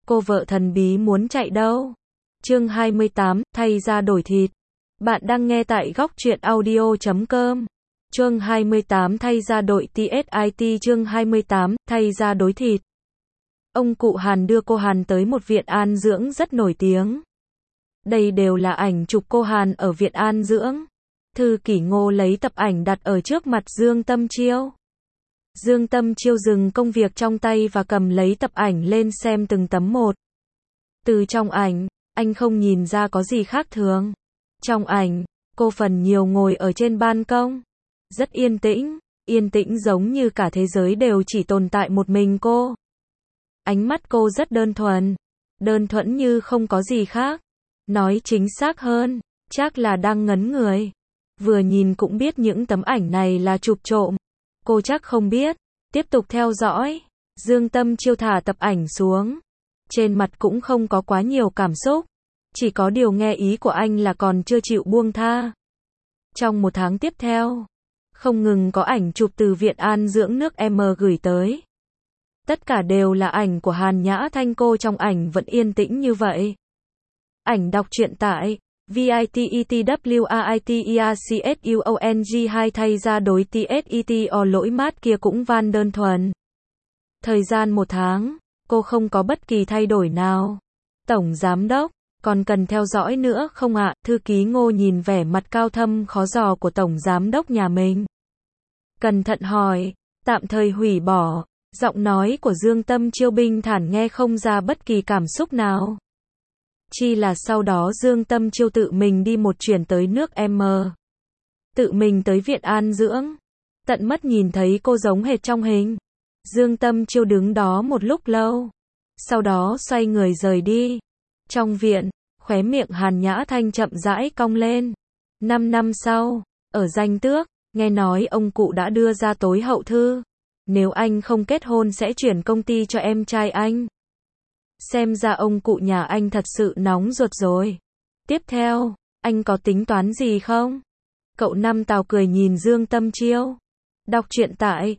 cô vợ thần bí muốn chạy đâu? Chương 28, thay da đổi thịt. Bạn đang nghe tại góc truyện audio.com. Chương 28, thay da đổi TSIT. Chương 28, thay da đối thịt. Ông cụ Hàn đưa cô Hàn tới một viện an dưỡng rất nổi tiếng. Đây đều là ảnh chụp cô Hàn ở viện an dưỡng. Thư kỷ Ngô lấy tập ảnh đặt ở trước mặt Dương Tâm Chiêu. Dương Tâm Chiêu dừng công việc trong tay và cầm lấy tập ảnh lên xem từng tấm một. Từ trong ảnh, anh không nhìn ra có gì khác thường. Trong ảnh, cô phần nhiều ngồi ở trên ban công. Rất yên tĩnh giống như cả thế giới đều chỉ tồn tại một mình cô. Ánh mắt cô rất đơn thuần như không có gì khác. Nói chính xác hơn, chắc là đang ngấn người. Vừa nhìn cũng biết những tấm ảnh này là chụp trộm. Cô chắc không biết. Tiếp tục theo dõi. Dương Tâm Chiêu thả tập ảnh xuống. Trên mặt cũng không có quá nhiều cảm xúc. Chỉ có điều nghe ý của anh là còn chưa chịu buông tha. Trong một tháng tiếp theo, không ngừng có ảnh chụp từ viện an dưỡng nước M gửi tới. Tất cả đều là ảnh của Hàn Nhã Thanh. Cô trong ảnh vẫn yên tĩnh như vậy. Ảnh đọc truyện tại VITETWRITERCSUONG2 thay da đối TSET lỗi mát kia cũng van đơn thuần. Thời gian một tháng, cô không có bất kỳ thay đổi nào. Tổng giám đốc, còn cần theo dõi nữa không ạ? Thư ký Ngô nhìn vẻ mặt cao thâm khó dò của tổng giám đốc nhà mình. Cẩn thận hỏi, tạm thời hủy bỏ. Giọng nói của Dương Tâm Chiêu bình thản nghe không ra bất kỳ cảm xúc nào. Chỉ là sau đó Dương Tâm Chiêu tự mình đi một chuyến tới nước M. Tự mình tới viện an dưỡng. Tận mắt nhìn thấy cô giống hệt trong hình. Dương Tâm Chiêu đứng đó một lúc lâu. Sau đó xoay người rời đi. Trong viện, khóe miệng Hàn Nhã Thanh chậm rãi cong lên. 5 năm sau, ở Danh Tước, nghe nói ông cụ đã đưa ra tối hậu thư. Nếu anh không kết hôn sẽ chuyển công ty cho em trai anh. Xem ra ông cụ nhà anh thật sự nóng ruột rồi. Tiếp theo, anh có tính toán gì không? Cậu Năm Tào cười nhìn Dương Tâm Chiêu. Đọc truyện tại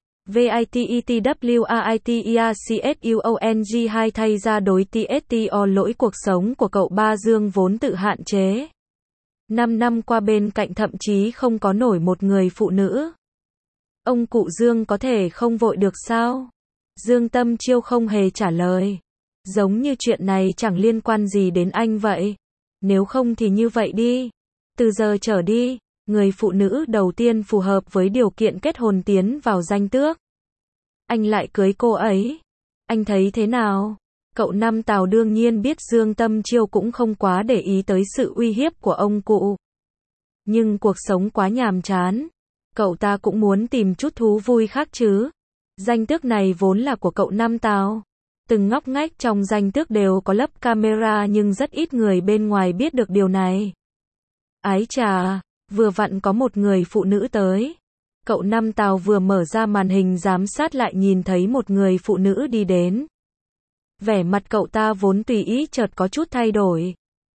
VITETWRITERCSUONG2 thay da đối TSTO lỗi cuộc sống của cậu ba Dương vốn tự hạn chế. 5 năm qua bên cạnh thậm chí không có nổi một người phụ nữ. Ông cụ Dương có thể không vội được sao? Dương Tâm Chiêu không hề trả lời. Giống như chuyện này chẳng liên quan gì đến anh vậy. Nếu không thì như vậy đi. Từ giờ trở đi, người phụ nữ đầu tiên phù hợp với điều kiện kết hôn tiến vào Danh Tước. Anh lại cưới cô ấy. Anh thấy thế nào? Cậu Năm Tào đương nhiên biết Dương Tâm Chiêu cũng không quá để ý tới sự uy hiếp của ông cụ. Nhưng cuộc sống quá nhàm chán. Cậu ta cũng muốn tìm chút thú vui khác chứ. Danh Tước này vốn là của cậu Năm Tào. Từng ngóc ngách trong Danh Tước đều có lắp camera nhưng rất ít người bên ngoài biết được điều này. Ái chà, vừa vặn có một người phụ nữ tới. Cậu Năm Tào vừa mở ra màn hình giám sát lại nhìn thấy một người phụ nữ đi đến. Vẻ mặt cậu ta vốn tùy ý chợt có chút thay đổi.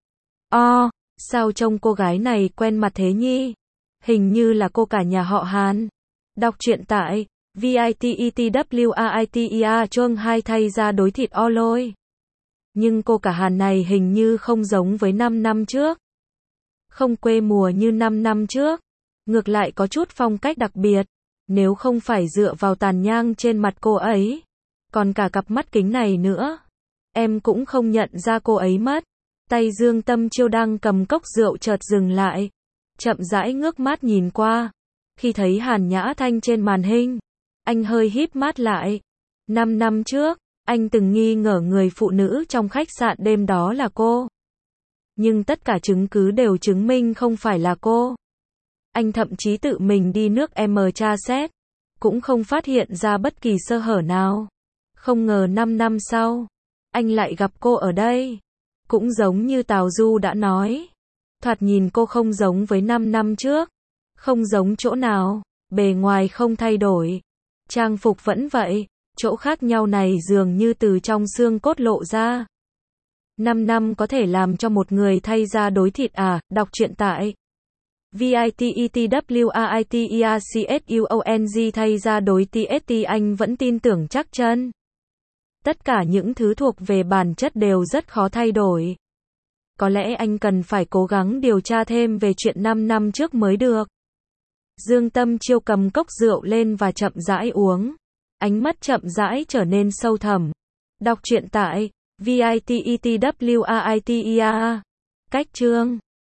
Sao trông cô gái này quen mặt thế nhỉ? Hình như là cô cả nhà họ Hàn. Đọc truyện tại VITETWRITER chương 2 thay da đối thịt lôi. Nhưng cô cả Hàn này hình như không giống với 5 năm trước. Không quê mùa như 5 năm trước. Ngược lại có chút phong cách đặc biệt. Nếu không phải dựa vào tàn nhang trên mặt cô ấy. Còn cả cặp mắt kính này nữa. Em cũng không nhận ra cô ấy mất. Tay Dương Tâm Chiêu đang cầm cốc rượu chợt dừng lại. Chậm rãi ngước mắt nhìn qua. Khi thấy Hàn Nhã Thanh trên màn hình, anh hơi híp mắt lại. 5 năm trước, anh từng nghi ngờ người phụ nữ trong khách sạn đêm đó là cô. Nhưng tất cả chứng cứ đều chứng minh không phải là cô. Anh thậm chí tự mình đi nước M tra xét, cũng không phát hiện ra bất kỳ sơ hở nào. Không ngờ 5 năm sau, anh lại gặp cô ở đây. Cũng giống như Tào Du đã nói. Thoạt nhìn cô không giống với 5 năm trước. Không giống chỗ nào, bề ngoài không thay đổi. Trang phục vẫn vậy, chỗ khác nhau này dường như từ trong xương cốt lộ ra. 5 năm có thể làm cho một người thay da đối thịt à? Đọc truyện tại VITETWRITERCSUONG thay da đối TST anh vẫn tin tưởng chắc chân. Tất cả những thứ thuộc về bản chất đều rất khó thay đổi. Có lẽ anh cần phải cố gắng điều tra thêm về chuyện 5 năm trước mới được. Dương Tâm Chiêu cầm cốc rượu lên và chậm rãi uống. Ánh mắt chậm rãi trở nên sâu thẳm. Đọc truyện tại VITETWAITEA. Cách chương